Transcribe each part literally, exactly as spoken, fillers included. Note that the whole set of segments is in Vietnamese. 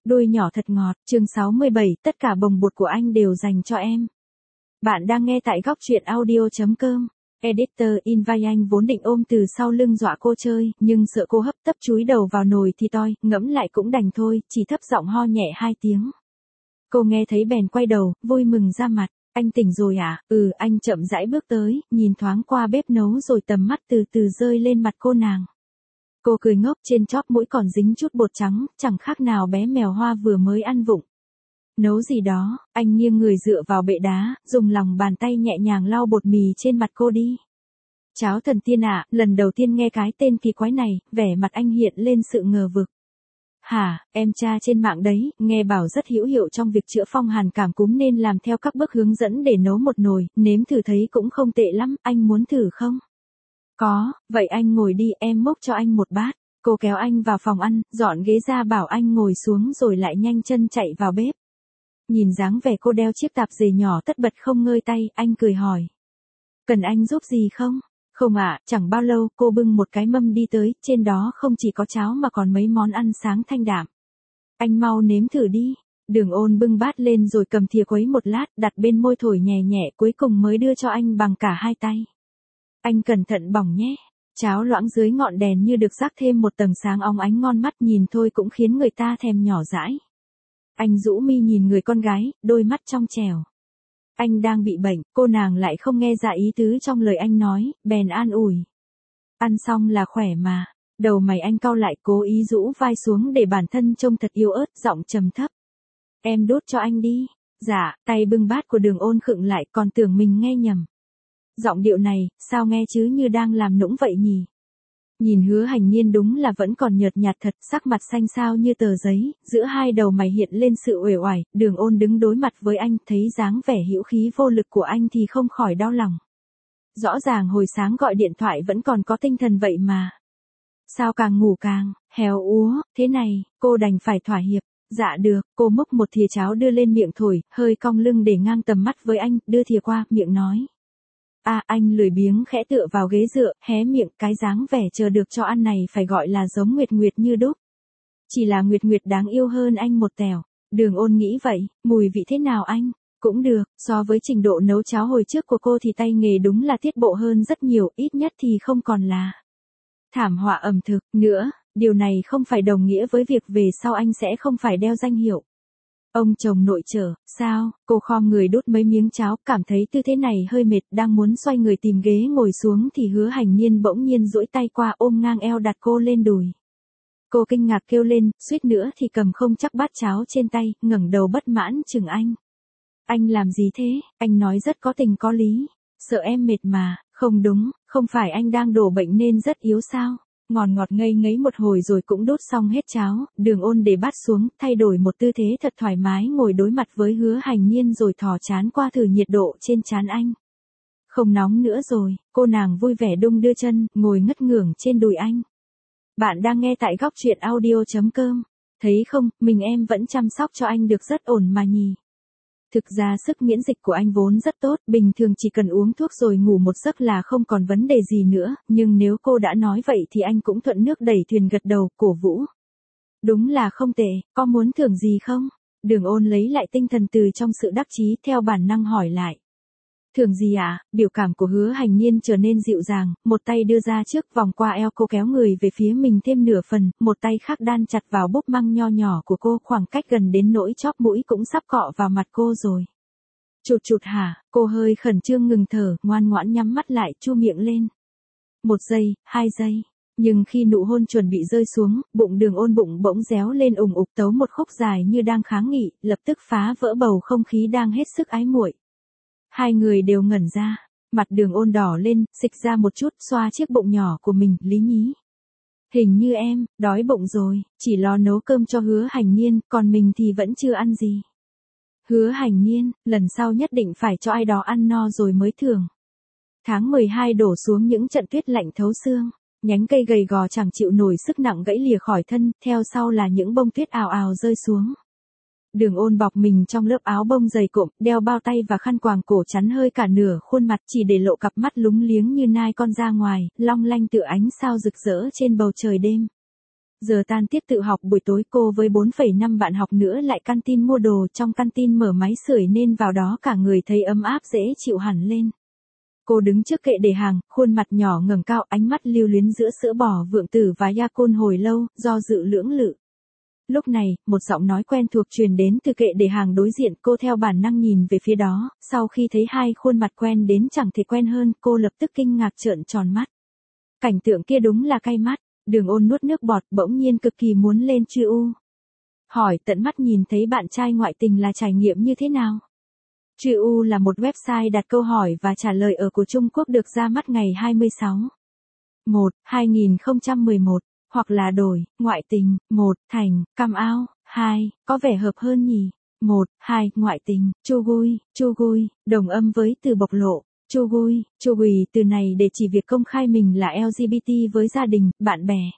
Đuôi nhỏ thật ngọt, chương sáu mươi bảy, tất cả bồng bột của anh đều dành cho em. Bạn đang nghe tại góc truyện audio.com. Editor invite anh vốn định ôm từ sau lưng dọa cô chơi, nhưng sợ cô hấp tấp chúi đầu vào nồi thì toi, ngẫm lại cũng đành thôi, chỉ thấp giọng ho nhẹ hai tiếng. Cô nghe thấy bèn quay đầu, vui mừng ra mặt. Anh tỉnh rồi à? Ừ, anh chậm rãi bước tới, nhìn thoáng qua bếp nấu rồi tầm mắt từ từ rơi lên mặt cô nàng. Cô cười ngốc, trên chóp mũi còn dính chút bột trắng, chẳng khác nào bé mèo hoa vừa mới ăn vụng. Nấu gì đó, anh nghiêng người dựa vào bệ đá, dùng lòng bàn tay nhẹ nhàng lau bột mì trên mặt cô đi. Cháo thần tiên ạ, à, lần đầu tiên nghe cái tên kỳ quái này, vẻ mặt anh hiện lên sự ngờ vực. Hả, em tra trên mạng đấy, nghe bảo rất hữu hiệu trong việc chữa phong hàn cảm cúm nên làm theo các bước hướng dẫn để nấu một nồi, nếm thử thấy cũng không tệ lắm, anh muốn thử không? Có, vậy anh ngồi đi, em múc cho anh một bát. Cô kéo anh vào phòng ăn, dọn ghế ra bảo anh ngồi xuống rồi lại nhanh chân chạy vào bếp. Nhìn dáng vẻ cô đeo chiếc tạp dề nhỏ tất bật không ngơi tay, anh cười hỏi. Cần anh giúp gì không? Không ạ, à, chẳng bao lâu cô bưng một cái mâm đi tới, trên đó không chỉ có cháo mà còn mấy món ăn sáng thanh đạm. Anh mau nếm thử đi. Đường Ôn bưng bát lên rồi cầm thìa quấy một lát, đặt bên môi thổi nhẹ nhẹ cuối cùng mới đưa cho anh bằng cả hai tay. Anh cẩn thận bỏng nhé. Cháo loãng dưới ngọn đèn như được rắc thêm một tầng sáng óng ánh ngon mắt, nhìn thôi cũng khiến người ta thèm nhỏ dãi. Anh rũ mi nhìn người con gái, đôi mắt trong trẻo. Anh đang bị bệnh, cô nàng lại không nghe ra ý tứ trong lời anh nói, bèn an ủi. Ăn xong là khỏe mà. Đầu mày anh cau lại, cố ý rũ vai xuống để bản thân trông thật yếu ớt, giọng trầm thấp. Em đút cho anh đi. Dạ, tay bưng bát của Đường Ôn khựng lại, còn tưởng mình nghe nhầm. Giọng điệu này, sao nghe chứ như đang làm nũng vậy nhỉ? Nhìn Hứa Hành Niên đúng là vẫn còn nhợt nhạt thật, sắc mặt xanh xao như tờ giấy, giữa hai đầu mày hiện lên sự uể oải. Đường Ôn đứng đối mặt với anh, thấy dáng vẻ hữu khí vô lực của anh thì không khỏi đau lòng. Rõ ràng hồi sáng gọi điện thoại vẫn còn có tinh thần vậy mà. Sao càng ngủ càng, héo úa, thế này, cô đành phải thỏa hiệp. Dạ được, cô múc một thìa cháo đưa lên miệng thổi, hơi cong lưng để ngang tầm mắt với anh, đưa thìa qua, miệng nói. À, anh lười biếng khẽ tựa vào ghế dựa, hé miệng, cái dáng vẻ chờ được cho ăn này phải gọi là giống Nguyệt Nguyệt như đúc. Chỉ là Nguyệt Nguyệt đáng yêu hơn anh một tẻo. Đường Ôn nghĩ vậy, mùi vị thế nào anh? Cũng được, so với trình độ nấu cháo hồi trước của cô thì tay nghề đúng là tiết bộ hơn rất nhiều, ít nhất thì không còn là thảm họa ẩm thực nữa. Điều này không phải đồng nghĩa với việc về sau anh sẽ không phải đeo danh hiệu ông chồng nội trợ. Sao? Cô khom người đút mấy miếng cháo, cảm thấy tư thế này hơi mệt, đang muốn xoay người tìm ghế ngồi xuống thì Hứa Hành Niên bỗng nhiên duỗi tay qua ôm ngang eo đặt cô lên đùi. Cô kinh ngạc kêu lên, suýt nữa thì cầm không chắc bát cháo trên tay, ngẩng đầu bất mãn chừng anh. Anh làm gì thế? Anh nói rất có tình có lý. Sợ em mệt mà. Không đúng, không phải anh đang đổ bệnh nên rất yếu sao? Ngọt ngọt ngây ngấy một hồi rồi cũng đốt xong hết cháo, Đường Ôn để bát xuống, thay đổi một tư thế thật thoải mái ngồi đối mặt với Hứa Hành Niên rồi thò trán qua thử nhiệt độ trên trán anh. Không nóng nữa rồi, cô nàng vui vẻ đung đưa chân, ngồi ngất ngưởng trên đùi anh. Bạn đang nghe tại góc truyện audio.com. Thấy không, mình em vẫn chăm sóc cho anh được rất ổn mà nhỉ. Thực ra sức miễn dịch của anh vốn rất tốt, bình thường chỉ cần uống thuốc rồi ngủ một giấc là không còn vấn đề gì nữa, nhưng nếu cô đã nói vậy thì anh cũng thuận nước đẩy thuyền gật đầu, cổ vũ. Đúng là không tệ, có muốn thưởng gì không? Đường Ôn lấy lại tinh thần từ trong sự đắc chí, theo bản năng hỏi lại. Thưởng gì ạ? À? Biểu cảm của Hứa Hành Niên trở nên dịu dàng, một tay đưa ra trước vòng qua eo cô kéo người về phía mình thêm nửa phần, một tay khác đan chặt vào búp măng nho nhỏ của cô, khoảng cách gần đến nỗi chóp mũi cũng sắp cọ vào mặt cô rồi. Chụt chụt hả? Cô hơi khẩn trương ngừng thở, ngoan ngoãn nhắm mắt lại, chu miệng lên. Một giây, hai giây. Nhưng khi nụ hôn chuẩn bị rơi xuống, bụng Đường Ôn bụng bỗng réo lên ùng ục tấu một khúc dài như đang kháng nghị, lập tức phá vỡ bầu không khí đang hết sức ái muội. Hai người đều ngẩn ra, mặt Đường Ôn đỏ lên, xịch ra một chút, xoa chiếc bụng nhỏ của mình, lý nhí. Hình như em, đói bụng rồi, chỉ lo nấu cơm cho Hứa Hành Niên, còn mình thì vẫn chưa ăn gì. Hứa Hành Niên, lần sau nhất định phải cho ai đó ăn no rồi mới thưởng. Tháng mười hai đổ xuống những trận tuyết lạnh thấu xương, nhánh cây gầy gò chẳng chịu nổi sức nặng gãy lìa khỏi thân, theo sau là những bông tuyết ào ào rơi xuống. Đường Ôn bọc mình trong lớp áo bông dày cộm, đeo bao tay và khăn quàng cổ chắn hơi cả nửa khuôn mặt, chỉ để lộ cặp mắt lúng liếng như nai con ra ngoài, long lanh tựa ánh sao rực rỡ trên bầu trời đêm. Giờ tan tiết tự học buổi tối cô với bốn phẩy năm bạn học nữa lại căn tin mua đồ, trong căn tin mở máy sưởi nên vào đó cả người thấy ấm áp dễ chịu hẳn lên. Cô đứng trước kệ để hàng, khuôn mặt nhỏ ngẩng cao, ánh mắt lưu luyến giữa sữa bò vượng tử và Yakult hồi lâu, do dự lưỡng lự. Lúc này, một giọng nói quen thuộc truyền đến từ kệ để hàng đối diện, cô theo bản năng nhìn về phía đó, sau khi thấy hai khuôn mặt quen đến chẳng thể quen hơn, cô lập tức kinh ngạc trợn tròn mắt. Cảnh tượng kia đúng là cay mắt, Đường Ôn nuốt nước bọt, bỗng nhiên cực kỳ muốn lên chư u. Hỏi tận mắt nhìn thấy bạn trai ngoại tình là trải nghiệm như thế nào? chư u là một website đặt câu hỏi và trả lời ở của Trung Quốc được ra mắt ngày hai mươi sáu tháng một năm hai nghìn không trăm mười một, hoặc là đổi, ngoại tình, một, thành, come out, hai, có vẻ hợp hơn nhỉ. một, hai, ngoại tình, chugui, chugui, đồng âm với từ bộc lộ. Chugui, chugui từ này để chỉ việc công khai mình là lờ giê bê tê với gia đình, bạn bè.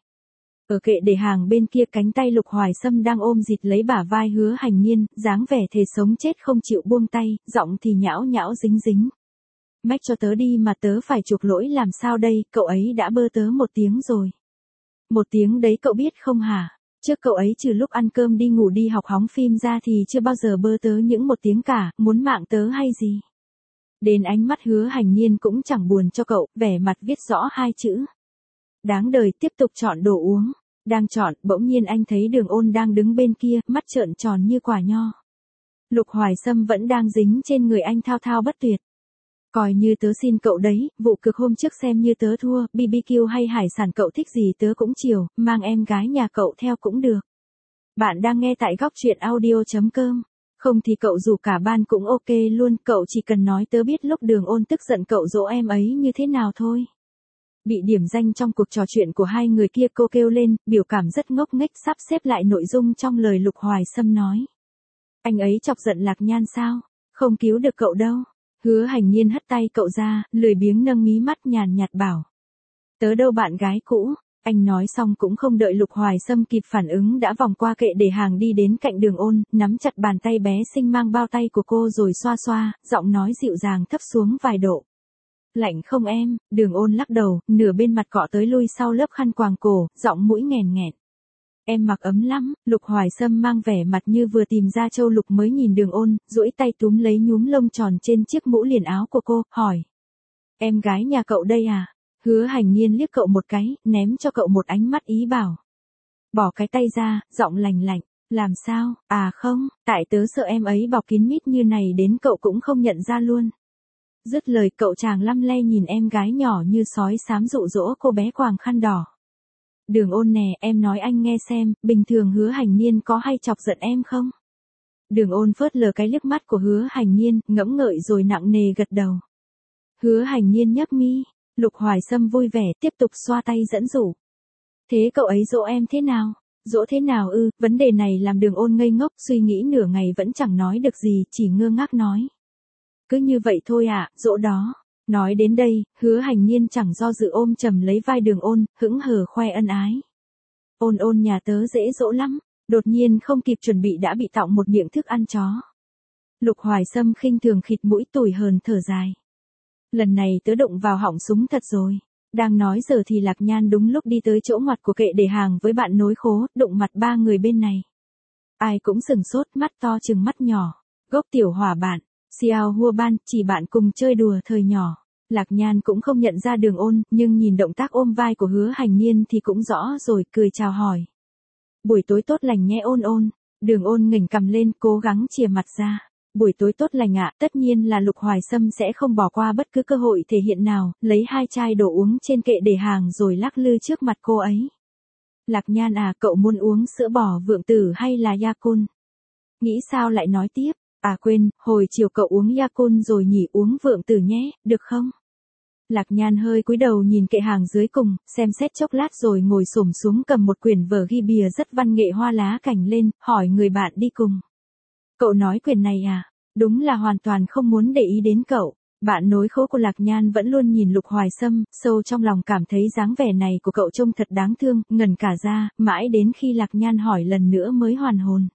Ở kệ để hàng bên kia, cánh tay Lục Hoài Sâm đang ôm dịt lấy bả vai Hứa Hành Niên, dáng vẻ thề sống chết không chịu buông tay, giọng thì nhão nhão dính dính. Mách cho tớ đi mà tớ phải chuộc lỗi làm sao đây, cậu ấy đã bơ tớ một tiếng rồi. Một tiếng đấy cậu biết không hả? Trước cậu ấy trừ lúc ăn cơm đi ngủ đi học hóng phim ra thì chưa bao giờ bơ tớ những một tiếng cả, muốn mạng tớ hay gì. Đến ánh mắt Hứa Hành Niên cũng chẳng buồn cho cậu, vẻ mặt viết rõ hai chữ. Đáng đời. Tiếp tục chọn đồ uống. Đang chọn, bỗng nhiên anh thấy Đường Ôn đang đứng bên kia, mắt trợn tròn như quả nho. Lục Hoài Sâm vẫn đang dính trên người anh thao thao bất tuyệt. Coi như tớ xin cậu đấy, vụ cực hôm trước xem như tớ thua, bê bê kiu hay hải sản cậu thích gì tớ cũng chiều, mang em gái nhà cậu theo cũng được. Bạn đang nghe tại góc truyện audio chấm com. Không thì cậu rủ cả ban cũng ok luôn, cậu chỉ cần nói tớ biết lúc Đường Ôn tức giận cậu dỗ em ấy như thế nào thôi. Bị điểm danh trong cuộc trò chuyện của hai người kia, cô kêu lên, biểu cảm rất ngốc nghếch sắp xếp lại nội dung trong lời Lục Hoài Sâm nói. Anh ấy chọc giận Lạc Nhan sao? Không cứu được cậu đâu. Hứa Hành Niên hất tay cậu ra, lười biếng nâng mí mắt nhàn nhạt bảo. Tớ đâu bạn gái cũ. Anh nói xong cũng không đợi Lục Hoài Sâm kịp phản ứng đã vòng qua kệ để hàng đi đến cạnh Đường Ôn, nắm chặt bàn tay bé xinh mang bao tay của cô rồi xoa xoa, giọng nói dịu dàng thấp xuống vài độ. Lạnh không em? Đường Ôn lắc đầu, nửa bên mặt cọ tới lui sau lớp khăn quàng cổ, giọng mũi nghèn nghẹn. Em mặc ấm lắm. Lục Hoài Sâm mang vẻ mặt như vừa tìm ra châu lục mới nhìn Đường Ôn, duỗi tay túm lấy nhúm lông tròn trên chiếc mũ liền áo của cô, hỏi. Em gái nhà cậu đây à? Hứa Hành Niên liếc cậu một cái, ném cho cậu một ánh mắt ý bảo. Bỏ cái tay ra, giọng lành lạnh. Làm sao? À không, tại tớ sợ em ấy bọc kín mít như này đến cậu cũng không nhận ra luôn. Dứt lời cậu chàng lăm le nhìn em gái nhỏ như sói xám dụ dỗ cô bé quàng khăn đỏ. Đường Ôn nè, em nói anh nghe xem, bình thường Hứa Hành Niên có hay chọc giận em không? Đường Ôn phớt lờ cái liếc mắt của Hứa Hành Niên, ngẫm ngợi rồi nặng nề gật đầu. Hứa Hành Niên nhấp mi. Lục Hoài Sâm vui vẻ tiếp tục xoa tay dẫn dụ. Thế cậu ấy dỗ em thế nào? Dỗ thế nào ư? Vấn đề này làm Đường Ôn ngây ngốc, suy nghĩ nửa ngày vẫn chẳng nói được gì, chỉ ngơ ngác nói. Cứ như vậy thôi ạ, à, dỗ đó. Nói đến đây, Hứa Hành Niên chẳng do dự ôm chầm lấy vai Đường Ôn, hững hờ khoe ân ái. Ôn ôn nhà tớ dễ dỗ lắm. Đột nhiên không kịp chuẩn bị đã bị tọng một miệng thức ăn chó. Lục Hoài Sâm khinh thường khịt mũi tủi hờn thở dài. Lần này tớ đụng vào họng súng thật rồi. Đang nói giờ thì Lạc Nhan đúng lúc đi tới chỗ ngoặt của kệ để hàng với bạn nối khố, đụng mặt ba người bên này. Ai cũng sừng sốt, mắt to chừng mắt nhỏ. Gốc tiểu hỏa bạn, Xiao Hua Ban, chỉ bạn cùng chơi đùa thời nhỏ. Lạc Nhan cũng không nhận ra Đường Ôn, nhưng nhìn động tác ôm vai của Hứa Hành Niên thì cũng rõ rồi, cười chào hỏi. Buổi tối tốt lành nhé Ôn Ôn. Đường Ôn ngẩng cằm lên, cố gắng chìa mặt ra. Buổi tối tốt lành ạ, tất nhiên là Lục Hoài Sâm sẽ không bỏ qua bất cứ cơ hội thể hiện nào, lấy hai chai đồ uống trên kệ để hàng rồi lắc lư trước mặt cô ấy. Lạc Nhan à, cậu muốn uống sữa bò vượng tử hay là Yakult? Nghĩ sao lại nói tiếp, à quên, hồi chiều cậu uống Yakult rồi nhỉ, uống vượng tử nhé, được không? Lạc Nhan hơi cúi đầu nhìn kệ hàng dưới cùng, xem xét chốc lát rồi ngồi xổm xuống cầm một quyển vở ghi bìa rất văn nghệ hoa lá cảnh lên, hỏi người bạn đi cùng. Cậu nói quyển này à? Đúng là hoàn toàn không muốn để ý đến cậu. Bạn nối khố của Lạc Nhan vẫn luôn nhìn Lục Hoài Sâm, sâu trong lòng cảm thấy dáng vẻ này của cậu trông thật đáng thương, ngẩn cả ra, mãi đến khi Lạc Nhan hỏi lần nữa mới hoàn hồn.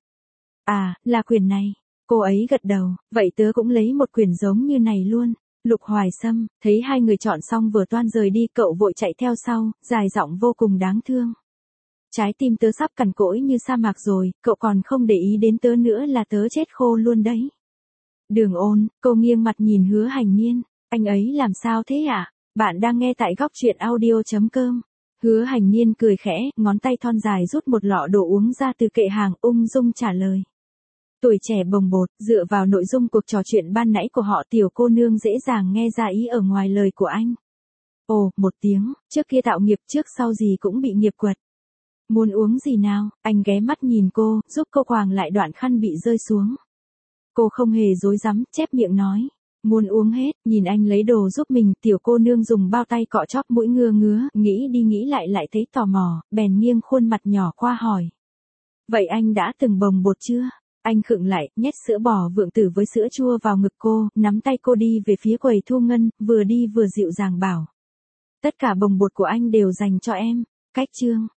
À, là quyển này. Cô ấy gật đầu, vậy tớ cũng lấy một quyển giống như này luôn. Lục Hoài Sâm, thấy hai người chọn xong vừa toan rời đi, cậu vội chạy theo sau, dài giọng vô cùng đáng thương. Trái tim tớ sắp cằn cỗi như sa mạc rồi, cậu còn không để ý đến tớ nữa là tớ chết khô luôn đấy. Đường Ôn, cô nghiêng mặt nhìn Hứa Hành Niên, anh ấy làm sao thế ạ? À? Bạn đang nghe tại góc truyện audio.com. Hứa Hành Niên cười khẽ, ngón tay thon dài rút một lọ đồ uống ra từ kệ hàng, ung dung trả lời. Tuổi trẻ bồng bột, dựa vào nội dung cuộc trò chuyện ban nãy của họ, tiểu cô nương dễ dàng nghe ra ý ở ngoài lời của anh. Ồ, một tiếng, trước kia tạo nghiệp trước sau gì cũng bị nghiệp quật. Muốn uống gì nào? Anh ghé mắt nhìn cô, giúp cô quàng lại đoạn khăn bị rơi xuống. Cô không hề dối rắm, chép miệng nói. Muốn uống hết, nhìn anh lấy đồ giúp mình, tiểu cô nương dùng bao tay cọ chóp mũi ngưa ngứa, nghĩ đi nghĩ lại lại thấy tò mò, bèn nghiêng khuôn mặt nhỏ qua hỏi. Vậy anh đã từng bồng bột chưa? Anh khựng lại, nhét sữa bò vượng tử với sữa chua vào ngực cô, nắm tay cô đi về phía quầy thu ngân, vừa đi vừa dịu dàng bảo. Tất cả bồng bột của anh đều dành cho em. Cách chương.